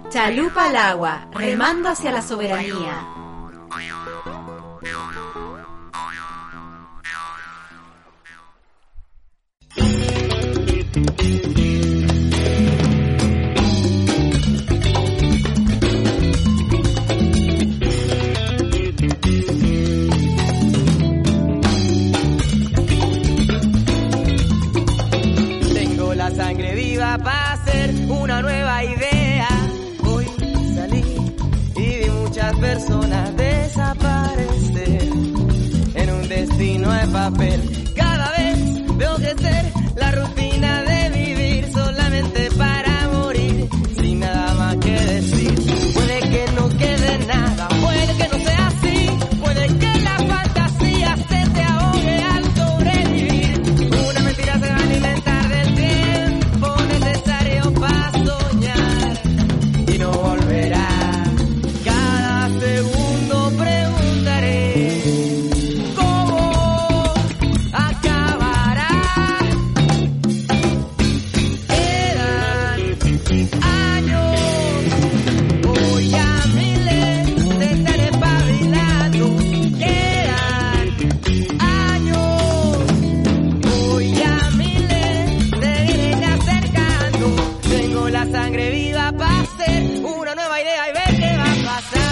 Chalupa al agua, remando hacia la soberanía. Tengo la sangre viva para hacer una nueva idea. Hoy salí y vi muchas personas desaparecer en un destino de papel. Cada vez veo crecer la rutina de vivir solamente para morir, sin nada más que decir. Puede que no quede nada, puede que no sea así, puede que la fantasía se te ahogue al sobrevivir. Una mentira se va a alimentar del tiempo necesario para soñar y no volverá. Cada segundo preguntaré cómo acabará. Quedan años, voy a miles de estar espabilando. Quedan años, voy a miles de irme acercando. Tengo la sangre viva para hacer una nueva idea y ver qué va a pasar.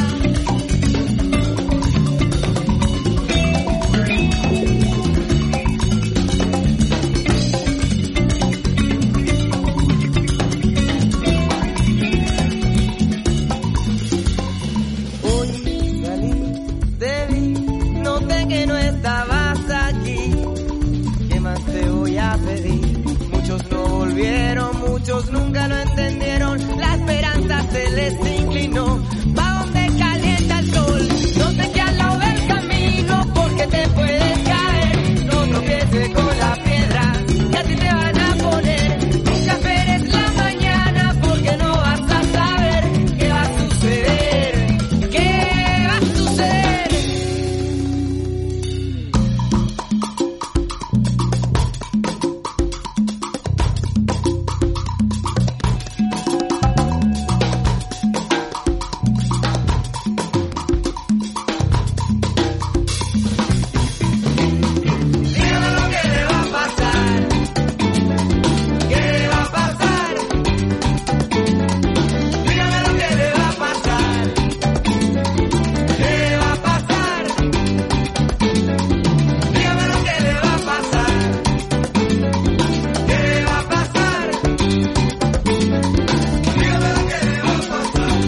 Hoy salí, te vi, noté que no estabas aquí. ¿Qué más te voy a pedir? Muchos no volvieron, muchos nunca lo entendieron. La esperanza se les inclinó. Pa' donde calienta el sol, no te quedas al lado del camino porque te puedes caer. No tropieces con la piedra que a ti te van a poner. Nunca esperes la mañana porque no vas a saber qué va a suceder. ¿Qué va a suceder? Dígame lo que le va a pasar. ¿Qué va a pasar? Dígame lo que le va a pasar. ¿Qué va a pasar? Dígame lo que le va a pasar. ¿Qué va a pasar? Dígame lo que le va a pasar.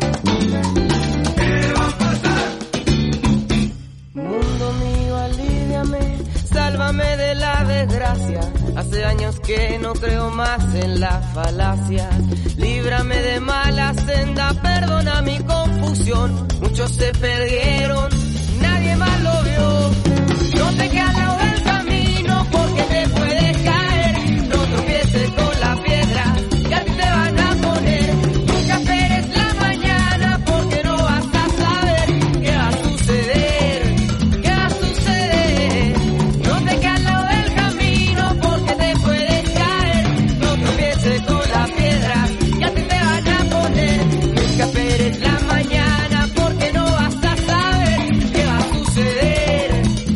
¿Qué va a pasar? Mundo mío, alíviame, sálvame de la desgracia. Hace años que no creo más en la falacia. Líbrame de mala senda, perdona mi confusión. Muchos se perdieron, nadie más lo vio. No te quedas al lado del camino porque te puedes caer. No tropieces con la piedra que a ti te van a poner. Nunca esperes la mañana porque no vas a saber qué va a suceder. ¿Qué va a suceder? No te quedas al lado del camino porque te puedes caer. No tropieces con la piedra que a ti te van a poner. Nunca esperes la mañana porque no vas a saber qué va a suceder.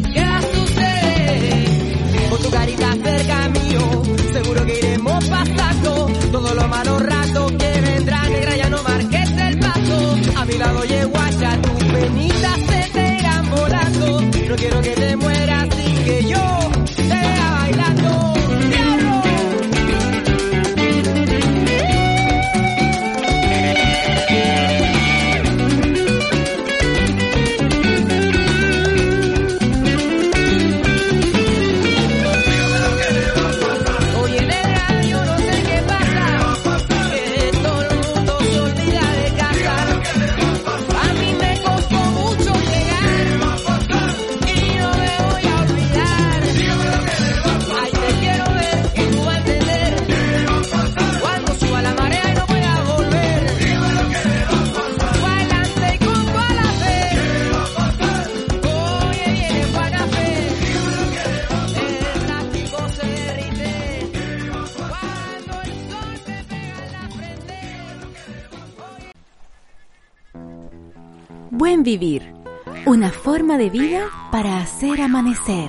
Buen vivir, una forma de vida para hacer amanecer.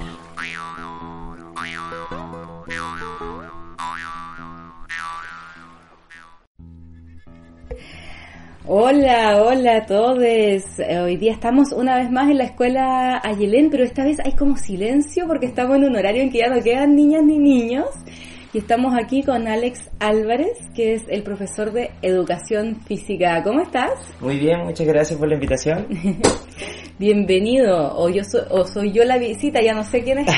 Hola a todos. Hoy día estamos una vez más en la escuela Ayelén, pero esta vez hay como silencio porque estamos en un horario en que ya no quedan niñas ni niños. Y estamos aquí con Alex Álvarez, que es el profesor de Educación Física. ¿Cómo estás? Muy bien, muchas gracias por la invitación. Bienvenido. O soy yo la visita, ya no sé quién es.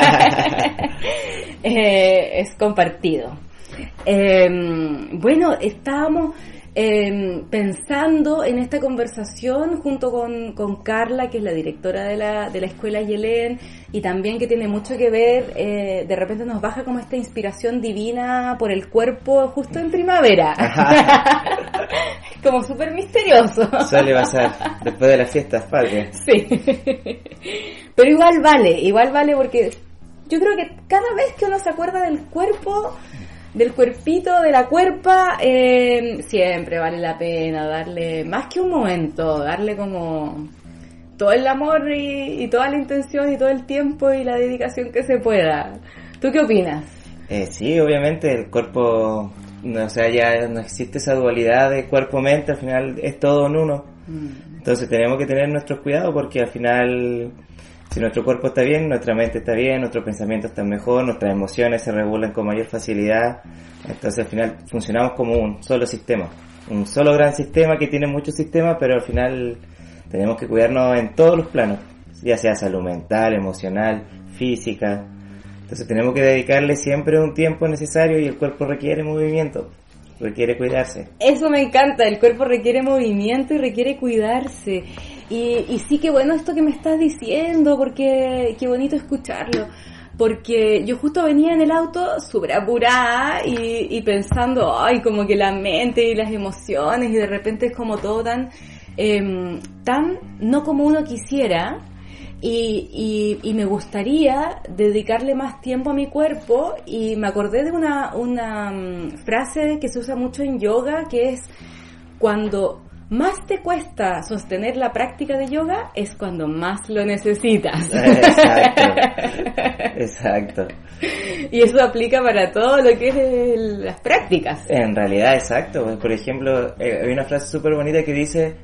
Es compartido. Bueno, estábamos pensando en esta conversación junto con Carla, que es la directora de la escuela Ayelén, y también que tiene mucho que ver, de repente nos baja como esta inspiración divina por el cuerpo justo en primavera. Es como súper misterioso. Suele pasar después de las fiestas patrias. Sí. Pero igual vale porque yo creo que cada vez que uno se acuerda del cuerpo, del cuerpito, de la cuerpa, siempre vale la pena darle, más que un momento, darle como todo el amor y toda la intención y todo el tiempo y la dedicación que se pueda. ¿Tú qué opinas? Sí, obviamente el cuerpo, o sea, ya no existe esa dualidad de cuerpo-mente, al final es todo en uno. Entonces tenemos que tener nuestros cuidados porque al final, si nuestro cuerpo está bien, nuestra mente está bien, nuestros pensamientos están mejor, nuestras emociones se regulan con mayor facilidad. Entonces al final funcionamos como un solo sistema, un solo gran sistema que tiene muchos sistemas, pero al final tenemos que cuidarnos en todos los planos, ya sea salud mental, emocional, física. Entonces tenemos que dedicarle siempre un tiempo necesario y el cuerpo requiere movimiento, requiere cuidarse. Eso me encanta, el cuerpo requiere movimiento y requiere cuidarse. Y sí, que bueno esto que me estás diciendo, porque qué bonito escucharlo. Porque yo justo venía en el auto súper apurada y pensando, ay, como que la mente y las emociones, y de repente es como todo tan no como uno quisiera, y me gustaría dedicarle más tiempo a mi cuerpo, y me acordé de una frase que se usa mucho en yoga, que es: cuando más te cuesta sostener la práctica de yoga es cuando más lo necesitas. Exacto. Y eso aplica para todo lo que es las prácticas. En realidad, exacto. Por ejemplo, hay una frase súper bonita que dice,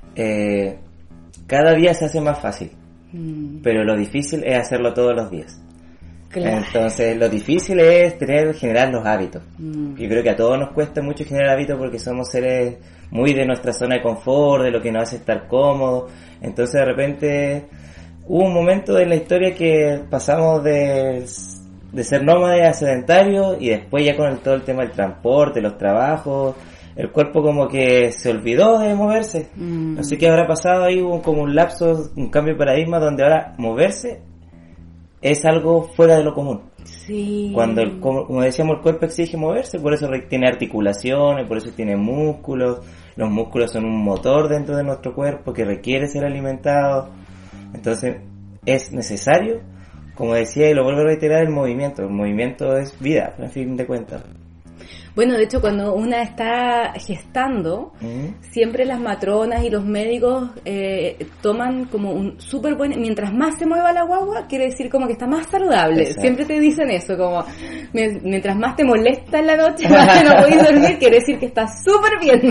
cada día se hace más fácil, pero lo difícil es hacerlo todos los días. Claro. Entonces, lo difícil es generar los hábitos. Yo creo que a todos nos cuesta mucho generar hábitos porque somos seres muy de nuestra zona de confort, de lo que nos hace estar cómodos. Entonces, de repente, hubo un momento en la historia que pasamos de ser nómades a sedentarios, y después ya con todo el tema del transporte, los trabajos, el cuerpo como que se olvidó de moverse. No sé qué habrá pasado ahí, hubo como un lapso, un cambio de paradigma donde ahora moverse es algo fuera de lo común. Sí. Cuando, como decíamos, el cuerpo exige moverse, por eso tiene articulaciones, por eso tiene músculos. Los músculos son un motor dentro de nuestro cuerpo que requiere ser alimentado. Entonces es necesario, como decía y lo vuelvo a reiterar, el movimiento. El movimiento es vida, a fin de cuentas. Bueno, de hecho, cuando una está gestando, siempre las matronas y los médicos toman como un súper buen... Mientras más se mueva la guagua, quiere decir como que está más saludable. Exacto. Siempre te dicen eso, como mientras más te molesta en la noche, más que no podés dormir, quiere decir que estás súper bien.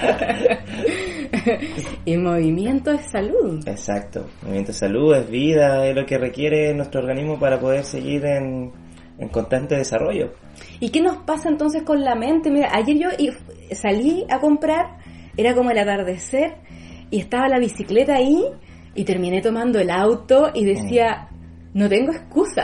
Y movimiento es salud. Exacto, movimiento es salud, es vida, es lo que requiere nuestro organismo para poder seguir en constante desarrollo. ¿Y qué nos pasa entonces con la mente? Mira, ayer yo salí a comprar, era como el atardecer, y estaba la bicicleta ahí, y terminé tomando el auto y decía, no tengo excusa.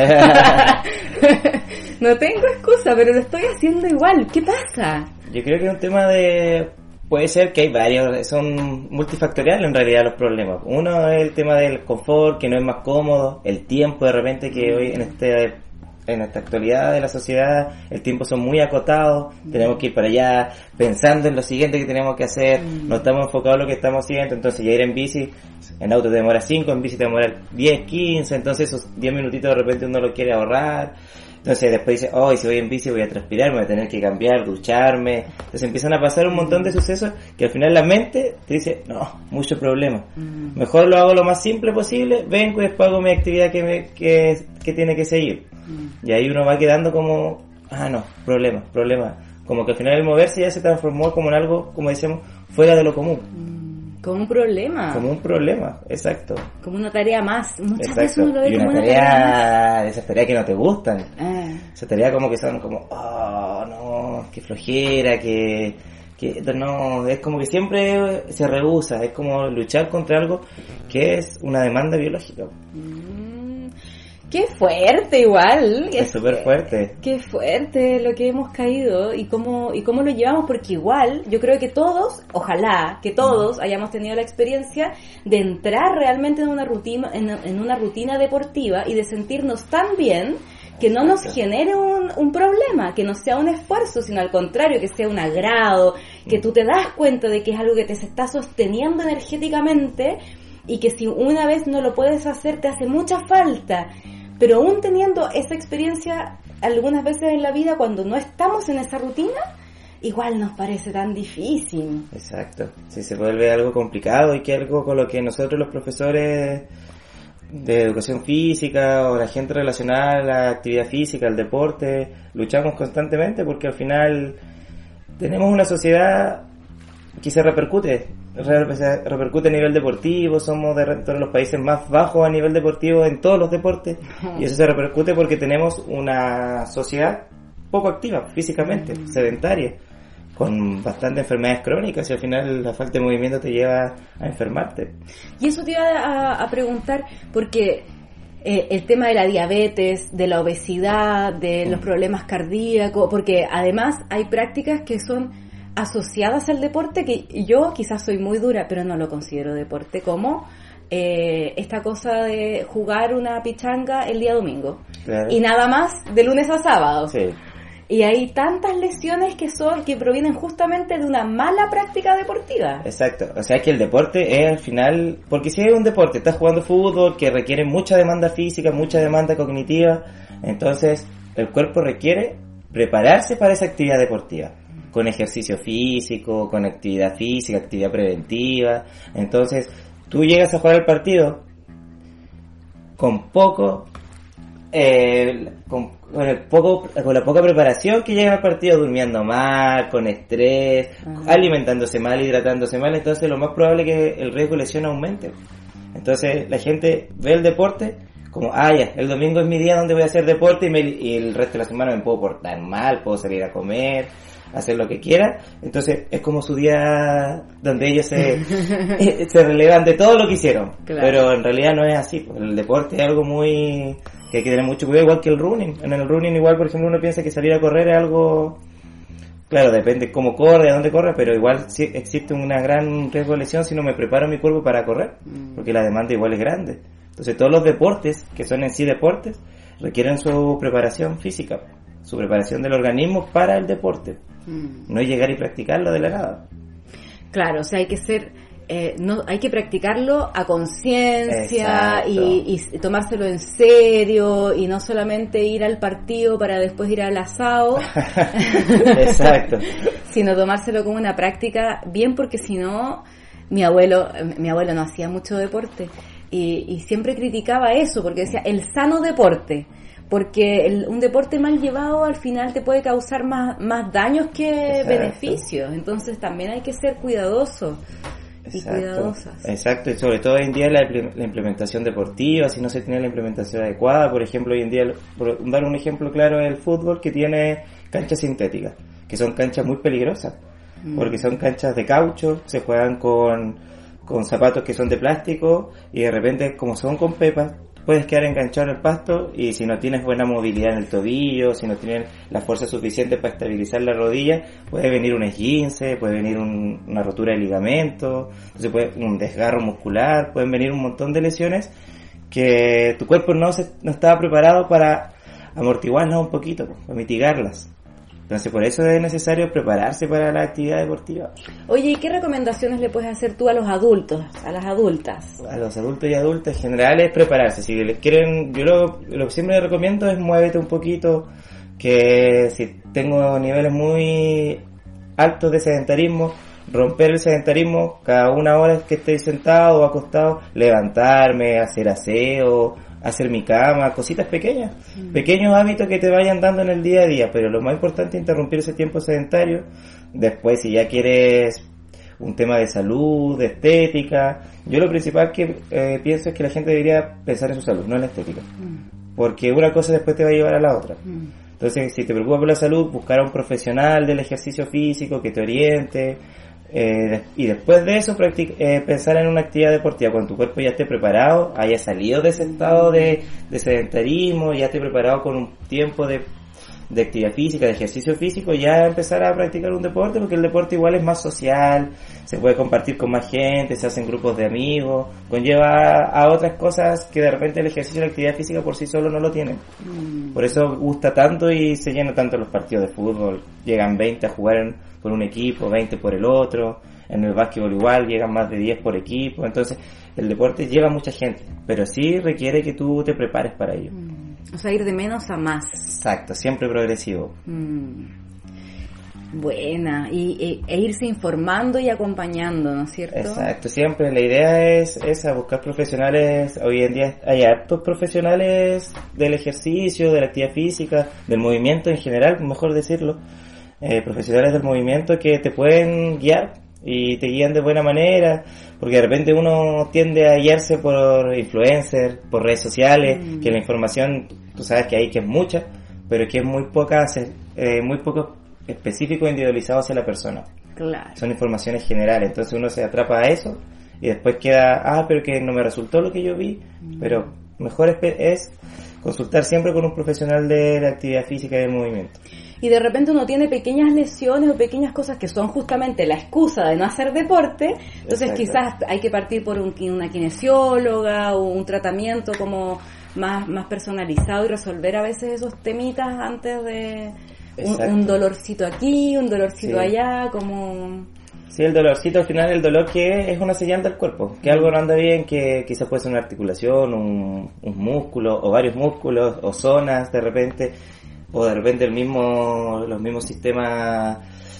No tengo excusa, pero lo estoy haciendo igual. ¿Qué pasa? Yo creo que es un tema de... Puede ser que hay varios, son multifactoriales en realidad los problemas. Uno es el tema del confort, que no es más cómodo, el tiempo de repente que hoy en esta actualidad de la sociedad, el tiempo son muy acotados, tenemos que ir para allá pensando en lo siguiente que tenemos que hacer, no estamos enfocados en lo que estamos haciendo. Entonces ya ir en bici, en auto te demora 5, en bici te demora 10, 15, entonces esos 10 minutitos de repente uno lo quiere ahorrar. Entonces después dice, oh, y si voy en bici voy a transpirar, me voy a tener que cambiar, ducharme. Entonces empiezan a pasar un montón de sucesos que al final la mente te dice, no, mucho problema. Mejor lo hago lo más simple posible, vengo y después hago mi actividad que tiene que seguir. Y ahí uno va quedando como, no, problema. Como que al final el moverse ya se transformó como en algo, como decíamos, fuera de lo común. Como un problema. Como un problema, exacto. Como una tarea más. Muchas veces Exacto. uno lo ve Y como una una tarea tarea, esas tareas que no te gustan. más. Esas tareas como que son como, no, qué flojera, que no, es como que siempre se rehúsa, es como luchar contra algo que es una demanda biológica. Qué fuerte igual. Es súper fuerte. Qué fuerte lo que hemos caído y cómo lo llevamos, porque igual yo creo que todos, ojalá que todos hayamos tenido la experiencia de entrar realmente en una rutina deportiva y de sentirnos tan bien que no nos genere un problema, que no sea un esfuerzo, sino al contrario, que sea un agrado, que tú te das cuenta de que es algo que te se está sosteniendo energéticamente y que si una vez no lo puedes hacer te hace mucha falta. Pero aún teniendo esa experiencia algunas veces en la vida, cuando no estamos en esa rutina, igual nos parece tan difícil. Exacto, sí, se vuelve algo complicado y que algo con lo que nosotros los profesores de educación física o la gente relacionada a la actividad física, al deporte, luchamos constantemente porque al final tenemos una sociedad que se repercute a nivel deportivo, somos de todos los países más bajos a nivel deportivo en todos los deportes y eso se repercute porque tenemos una sociedad poco activa físicamente, sedentaria, con bastantes enfermedades crónicas y al final la falta de movimiento te lleva a enfermarte. Y eso te iba a preguntar porque el tema de la diabetes, de la obesidad, de los problemas cardíacos, porque además hay prácticas que son asociadas al deporte, que yo quizás soy muy dura, pero no lo considero deporte, como esta cosa de jugar una pichanga el día domingo. Claro. Y nada más de lunes a sábado. Sí. Y hay tantas lesiones que provienen justamente de una mala práctica deportiva. Exacto, o sea que el deporte es al final, porque si es un deporte, estás jugando fútbol que requiere mucha demanda física, mucha demanda cognitiva, entonces el cuerpo requiere prepararse para esa actividad deportiva, con ejercicio físico, con actividad física, actividad preventiva. Entonces tú llegas a jugar el partido con la poca preparación que llega al partido, durmiendo mal, con estrés, alimentándose mal, hidratándose mal, entonces lo más probable es que el riesgo de lesión aumente. Entonces la gente ve el deporte como, ya, el domingo es mi día donde voy a hacer deporte y el resto de la semana me puedo portar mal, puedo salir a comer, hacer lo que quiera. Entonces es como su día donde ellos se relevan de todo lo que hicieron. Claro. Pero en realidad no es así. El deporte es algo muy que hay que tener mucho cuidado, igual que el running. En el running igual, por ejemplo, uno piensa que salir a correr es algo, claro, depende cómo corre, a dónde corre, pero igual sí existe un gran riesgo de lesión si no me preparo mi cuerpo para correr, porque la demanda igual es grande. Entonces todos los deportes, que son en sí deportes, requieren su preparación física, su preparación del organismo para el deporte. No es llegar y practicarlo de la nada. Claro, o sea, hay que ser, hay que practicarlo a conciencia y tomárselo en serio y no solamente ir al partido para después ir al asado. Exacto. Sino tomárselo como una práctica bien, porque si no, mi abuelo no hacía mucho deporte y siempre criticaba eso porque decía el sano deporte. Porque un deporte mal llevado al final te puede causar más daños que beneficios. Entonces también hay que ser cuidadosos y cuidadosas. Exacto, y sobre todo hoy en día la implementación deportiva, si no se tiene la implementación adecuada. Por ejemplo, hoy en día, por dar un ejemplo claro, es el fútbol, que tiene canchas sintéticas, que son canchas muy peligrosas, porque son canchas de caucho, se juegan con zapatos que son de plástico, y de repente, como son con pepas, puedes quedar enganchado en el pasto, y si no tienes buena movilidad en el tobillo, si no tienes la fuerza suficiente para estabilizar la rodilla, puede venir un esguince, puede venir una rotura de ligamento, entonces un desgarro muscular, pueden venir un montón de lesiones que tu cuerpo no estaba preparado para amortiguarlas un poquito, para mitigarlas. Entonces por eso es necesario prepararse para la actividad deportiva. Oye, ¿y qué recomendaciones le puedes hacer tú a los adultos, a las adultas? A los adultos y adultas en general es prepararse. Si les quieren, yo lo que siempre les recomiendo es muévete un poquito, que si tengo niveles muy altos de sedentarismo, romper el sedentarismo, cada una hora que esté sentado o acostado, levantarme, hacer aseo, hacer mi cama, cositas pequeñas, pequeños hábitos que te vayan dando en el día a día, pero lo más importante es interrumpir ese tiempo sedentario. Después, si ya quieres un tema de salud, de estética, yo lo principal que pienso es que la gente debería pensar en su salud, no en la estética, porque una cosa después te va a llevar a la otra. Entonces, si te preocupa por la salud, buscar a un profesional del ejercicio físico que te oriente, y después de eso pensar en una actividad deportiva cuando tu cuerpo ya esté preparado, haya salido de ese estado de sedentarismo, ya esté preparado con un tiempo de actividad física, de ejercicio físico, ya empezar a practicar un deporte, porque el deporte igual es más social, se puede compartir con más gente, se hacen grupos de amigos, conlleva a otras cosas que de repente el ejercicio y la actividad física por sí solo no lo tienen. Por eso gusta tanto y se llenan tanto los partidos de fútbol, llegan 20 a jugar por un equipo, 20 por el otro, en el básquetbol igual llegan más de 10 por equipo, entonces el deporte lleva mucha gente, pero sí requiere que tú te prepares para ello. O sea, ir de menos a más. Exacto, siempre progresivo. Buena, e irse informando y acompañando, ¿no es cierto? Exacto, siempre la idea es esa, buscar profesionales. Hoy en día hay hartos profesionales del ejercicio, de la actividad física, del movimiento en general, mejor decirlo, profesionales del movimiento que te pueden guiar y te guían de buena manera, porque de repente uno tiende a guiarse por influencers, por redes sociales, que la información, tú sabes que hay que es mucha, pero que es muy poco específico e individualizado hacia la persona. Claro. Son informaciones generales, entonces uno se atrapa a eso y después queda, pero que no me resultó lo que yo vi, pero mejor es consultar siempre con un profesional de la actividad física y del movimiento. Y de repente uno tiene pequeñas lesiones o pequeñas cosas que son justamente la excusa de no hacer deporte, entonces quizás hay que partir por una kinesióloga o un tratamiento como más personalizado y resolver a veces esos temitas antes de un dolorcito aquí, un dolorcito allá, como... Sí, el dolorcito al final, el dolor que es una señal del cuerpo, que algo no anda bien, que quizás puede ser una articulación, un músculo o varios músculos o zonas de repente, o de repente los mismos sistemas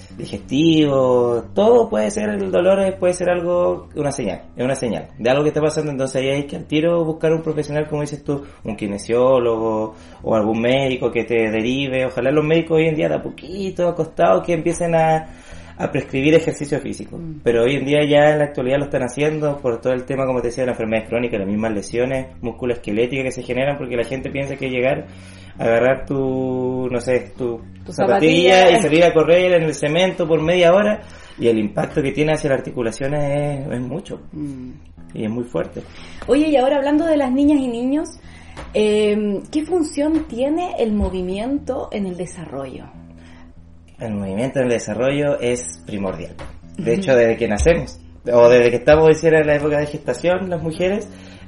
digestivos, todo puede ser, el dolor puede ser algo, es una señal de algo que está pasando. Entonces ahí hay que al tiro buscar un profesional, como dices tú, un kinesiólogo o algún médico que te derive. Ojalá los médicos hoy en día de a poquito acostados que empiecen a prescribir ejercicio físico, pero hoy en día ya en la actualidad lo están haciendo por todo el tema, como te decía, de las enfermedades crónicas, las mismas lesiones musculoesqueléticas que se generan porque la gente piensa que llegar a agarrar tu zapatilla y salir a correr en el cemento por media hora, y el impacto que tiene hacia las articulaciones es mucho y es muy fuerte. Oye, y ahora hablando de las niñas y niños, ¿qué función tiene el movimiento en el desarrollo? El movimiento en el desarrollo es primordial. De hecho, desde que nacemos, o desde que estamos en la época de gestación, las mujeres,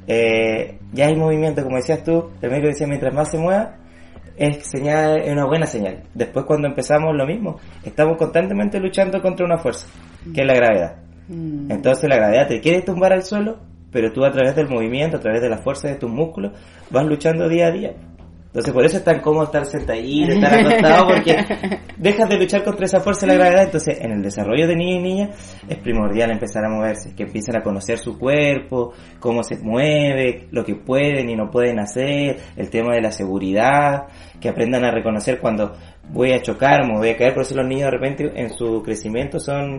ya hay movimiento, como decías tú, el médico decía, mientras más se mueva, es una buena señal. Después cuando empezamos lo mismo, estamos constantemente luchando contra una fuerza, que es la gravedad. Entonces la gravedad te quiere tumbar al suelo, pero tú a través del movimiento, a través de la fuerza de tus músculos, vas luchando día a día. Entonces por eso es tan cómodo estar sentadito, estar acostado, porque dejas de luchar contra esa fuerza de la gravedad. Entonces en el desarrollo de niños y niñas es primordial empezar a moverse, que empiecen a conocer su cuerpo, cómo se mueve, lo que pueden y no pueden hacer, el tema de la seguridad, que aprendan a reconocer cuando voy a chocar, me voy a caer. Por eso los niños de repente en su crecimiento son...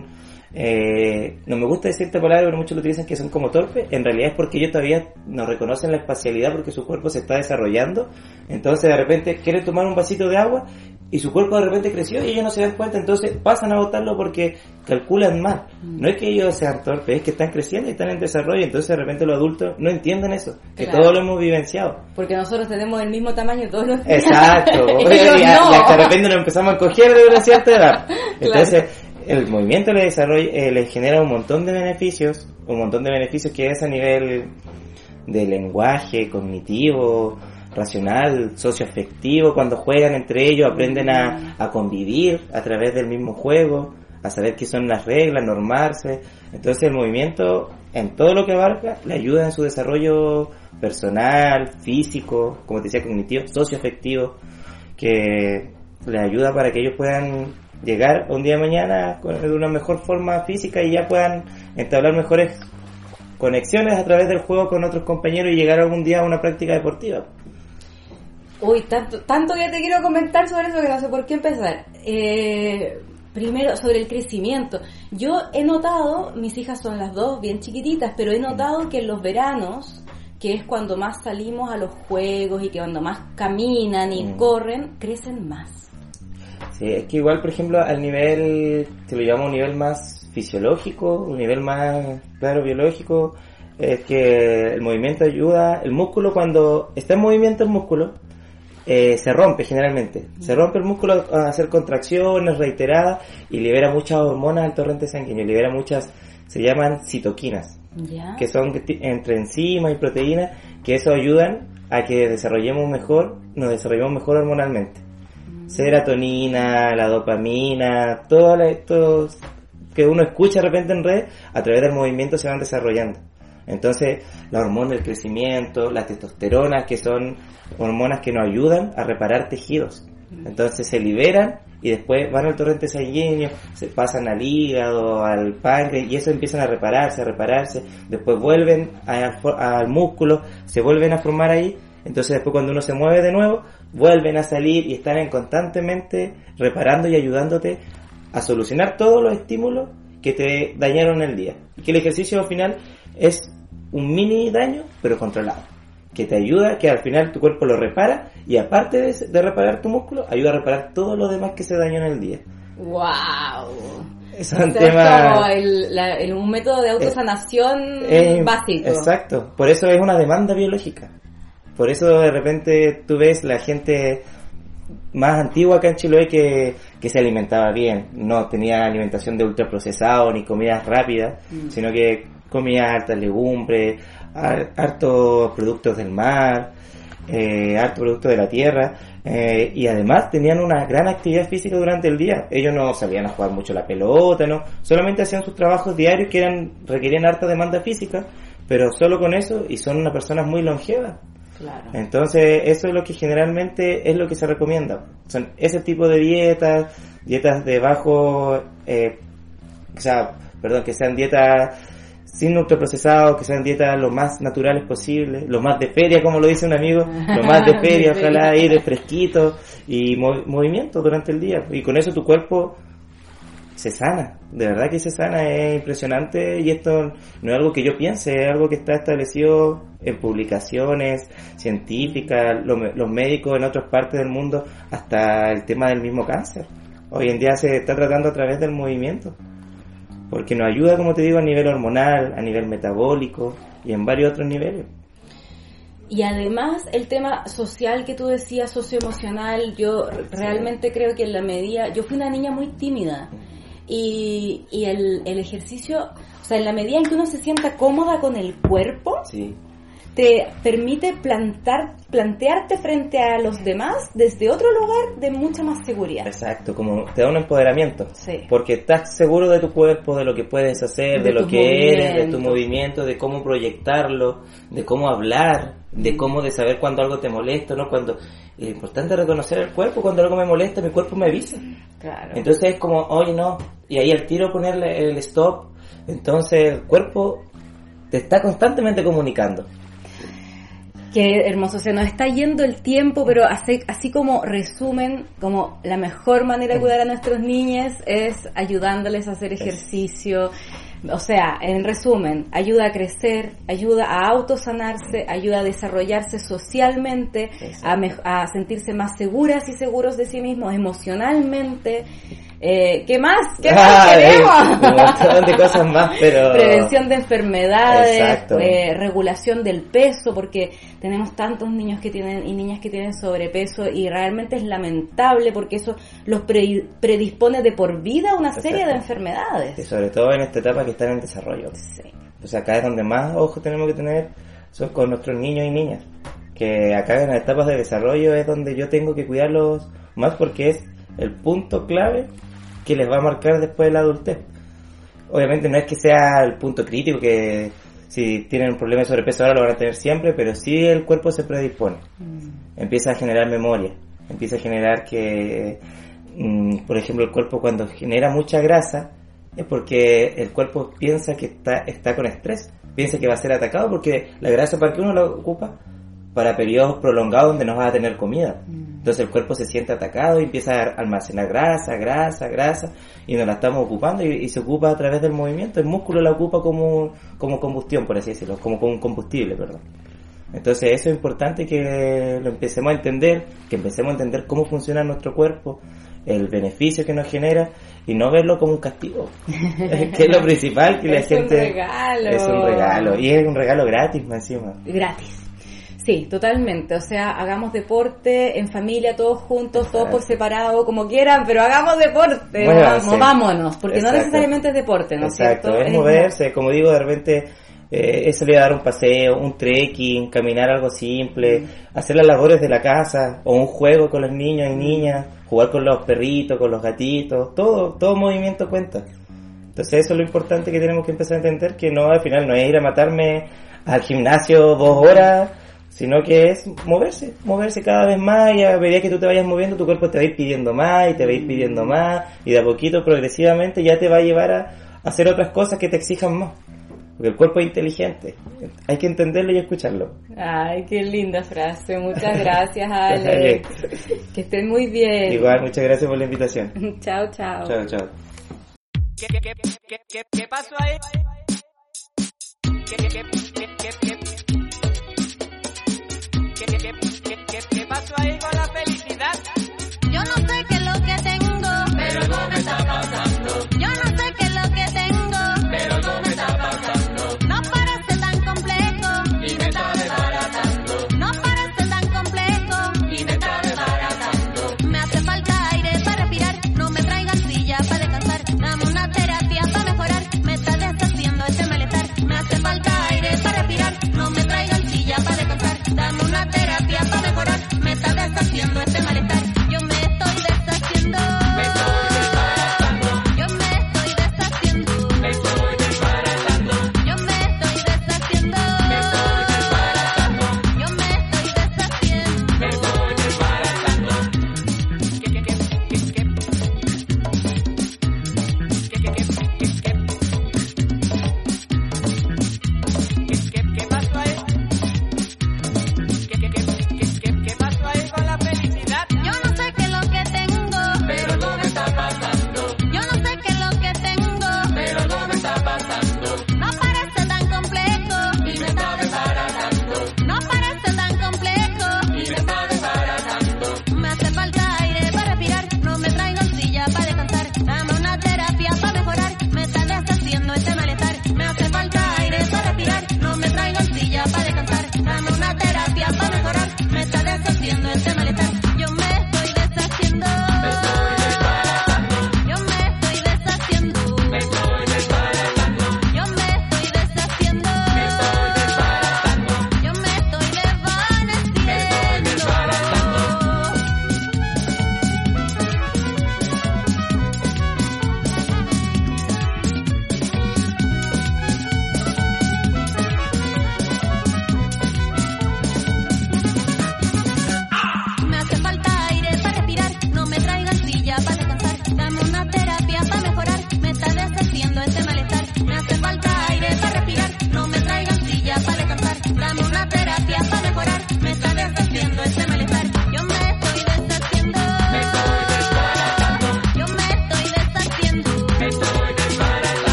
no me gusta decir esta palabra, pero muchos lo utilizan, que son como torpes. En realidad es porque ellos todavía no reconocen la espacialidad, porque su cuerpo se está desarrollando. Entonces de repente quieren tomar un vasito de agua y su cuerpo de repente creció y ellos no se dan cuenta, entonces pasan a botarlo porque calculan mal. No es que ellos sean torpes, es que están creciendo y están en desarrollo. Entonces de repente los adultos no entienden eso, que claro, todo lo hemos vivenciado, porque nosotros tenemos el mismo tamaño todos los días. Exacto. y hasta de repente nos empezamos a coger de una cierta edad. Entonces claro, el movimiento le desarrolla, le genera un montón de beneficios que es a nivel de lenguaje, cognitivo, racional, socioafectivo, cuando juegan entre ellos, aprenden a convivir a través del mismo juego, a saber qué son las reglas, normarse. Entonces el movimiento, en todo lo que abarca, le ayuda en su desarrollo personal, físico, como te decía, cognitivo, socioafectivo, que les ayuda para que ellos puedan llegar un día de mañana de una mejor forma física y ya puedan entablar mejores conexiones a través del juego con otros compañeros y llegar algún día a una práctica deportiva. Uy, tanto que te quiero comentar sobre eso que no sé por qué empezar. Primero, sobre el crecimiento. Yo he notado, mis hijas son las dos bien chiquititas, pero he notado que en los veranos, que es cuando más salimos a los juegos y que cuando más caminan y corren, crecen más. Sí, es que igual, por ejemplo, al nivel, si lo llamamos un nivel más fisiológico, un nivel más, claro, biológico, es que el movimiento ayuda, el músculo cuando está en movimiento el músculo, se rompe generalmente, se rompe el músculo a hacer contracciones reiteradas y libera muchas hormonas al torrente sanguíneo, libera muchas, se llaman citoquinas, que son entre enzimas y proteínas, que eso ayudan a que nos desarrollemos mejor hormonalmente. Serotonina, la dopamina, todo esto que uno escucha de repente en red, a través del movimiento se van desarrollando. Entonces, la hormona del crecimiento, la testosterona, que son hormonas que nos ayudan a reparar tejidos. Entonces se liberan y después van al torrente sanguíneo, se pasan al hígado, al páncreas, y eso empiezan a repararse, después vuelven al músculo, se vuelven a formar ahí. Entonces después cuando uno se mueve de nuevo, vuelven a salir y están constantemente reparando y ayudándote a solucionar todos los estímulos que te dañaron el día. Y que el ejercicio al final es un mini daño, pero controlado, que te ayuda, que al final tu cuerpo lo repara, y aparte de reparar tu músculo, ayuda a reparar todo lo demás que se dañó en el día. ¡Wow! Es un tema... como un método de autosanación básico. Exacto, por eso es una demanda biológica. Por eso de repente tú ves la gente más antigua acá en Chiloé que se alimentaba bien, no tenía alimentación de ultraprocesado ni comidas rápidas, sino que comía hartas legumbres, hartos productos del mar, hartos productos de la tierra, y además tenían una gran actividad física durante el día. Ellos no salían a jugar mucho la pelota, no, solamente hacían sus trabajos diarios que requerían harta demanda física, pero solo con eso, y son unas personas muy longevas. Claro. Entonces eso es lo que generalmente es lo que se recomienda. Son ese tipo de dietas de bajo, que sean dietas sin ultraprocesados, que sean dietas lo más naturales posible, lo más de feria, como lo dice un amigo, lo más de feria, ojalá ir de fresquito y movimiento durante el día, y con eso tu cuerpo se sana, de verdad que se sana, es impresionante, y esto no es algo que yo piense, es algo que está establecido en publicaciones científicas, los médicos en otras partes del mundo, hasta el tema del mismo cáncer. Hoy en día se está tratando a través del movimiento, porque nos ayuda, como te digo, a nivel hormonal, a nivel metabólico y en varios otros niveles. Y además el tema social que tú decías, socioemocional, yo realmente creo que en la medida, yo fui una niña muy tímida, y el ejercicio, o sea, en la medida en que uno se sienta cómoda con el cuerpo, sí, te permite plantearte frente a los demás desde otro lugar de mucha más seguridad. Exacto, como te da un empoderamiento, sí, porque estás seguro de tu cuerpo, de lo que puedes hacer, de lo que eres, de tu movimiento, de cómo proyectarlo, de cómo hablar, de cómo de saber cuando algo te molesta, ¿no? Cuando es importante reconocer el cuerpo, cuando algo me molesta, mi cuerpo me avisa. Claro. Entonces es como, oye, no, y ahí al tiro ponerle el stop. Entonces el cuerpo te está constantemente comunicando. Qué hermoso, se nos está yendo el tiempo, pero así como resumen, como la mejor manera de cuidar a nuestros niños es ayudándoles a hacer ejercicio. O sea, en resumen, ayuda a crecer, ayuda a autosanarse, ayuda a desarrollarse socialmente, a sentirse más seguras y seguros de sí mismos emocionalmente. ¿Qué más? ¿Qué más queremos? Un montón de cosas más, pero... Prevención de enfermedades, regulación del peso, porque tenemos tantos niños que tienen y niñas que tienen sobrepeso, y realmente es lamentable porque eso los predispone de por vida a una serie de enfermedades. Y sobre todo en esta etapa que están en desarrollo. Sí. O sea, acá es donde más ojo tenemos que tener, son con nuestros niños y niñas, que acá en las etapas de desarrollo es donde yo tengo que cuidarlos más porque es el punto clave que les va a marcar después de la adultez. Obviamente no es que sea el punto crítico, que si tienen un problema de sobrepeso ahora lo van a tener siempre, pero sí el cuerpo se predispone. Empieza a generar memoria, empieza a generar que, por ejemplo, el cuerpo cuando genera mucha grasa es porque el cuerpo piensa que está con estrés, piensa que va a ser atacado, porque la grasa, ¿para qué uno la ocupa? Para periodos prolongados donde no vas a tener comida. Entonces el cuerpo se siente atacado y empieza a almacenar grasa, y nos la estamos ocupando y se ocupa a través del movimiento. El músculo la ocupa como combustión, por así decirlo, como un combustible, perdón. Entonces eso es importante que lo empecemos a entender, que empecemos a entender cómo funciona nuestro cuerpo, el beneficio que nos genera, y no verlo como un castigo, que es lo principal, que la gente... Es un regalo, y es un regalo gratis más encima. Gratis. Sí, totalmente, o sea, hagamos deporte en familia, todos juntos, todos por separado, como quieran, pero hagamos deporte, movámonos, porque no necesariamente es deporte, ¿no es cierto? Es moverse, como digo, de repente es salir a dar un paseo, un trekking, caminar algo simple, hacer las labores de la casa, o un juego con los niños y niñas, jugar con los perritos, con los gatitos, todo movimiento cuenta. Entonces eso es lo importante que tenemos que empezar a entender, que no, al final no es ir a matarme al gimnasio 2 horas, sino que es moverse cada vez más, y a medida que tú te vayas moviendo, tu cuerpo te va a ir pidiendo más, y te va a ir pidiendo más, y de a poquito, progresivamente, ya te va a llevar a hacer otras cosas que te exijan más. Porque el cuerpo es inteligente, hay que entenderlo y escucharlo. Ay, qué linda frase, muchas gracias, Alex. Que estén muy bien. Igual, muchas gracias por la invitación. Chao. Chao. ¿Qué pasó ahí? ¿Qué pasó ahí con la felicidad? Yo no sé qué es lo que tengo, pero algo me está pasando. Yo no sé qué es lo que tengo, pero algo me está pasando. No parece tan complejo y me está desbaratando. No parece tan complejo y me está desbaratando. Me hace falta aire para respirar, no me traigan silla para descansar. Dame una terapia para mejorar, me está deshaciendo este malestar. Me hace falta aire para respirar, no me traigan silla para descansar. Dame una terapia para mejorar, me está deshaciendo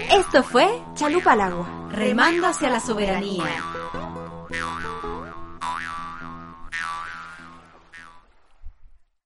Esto fue Chalupa al agua. Remando hacia la soberanía.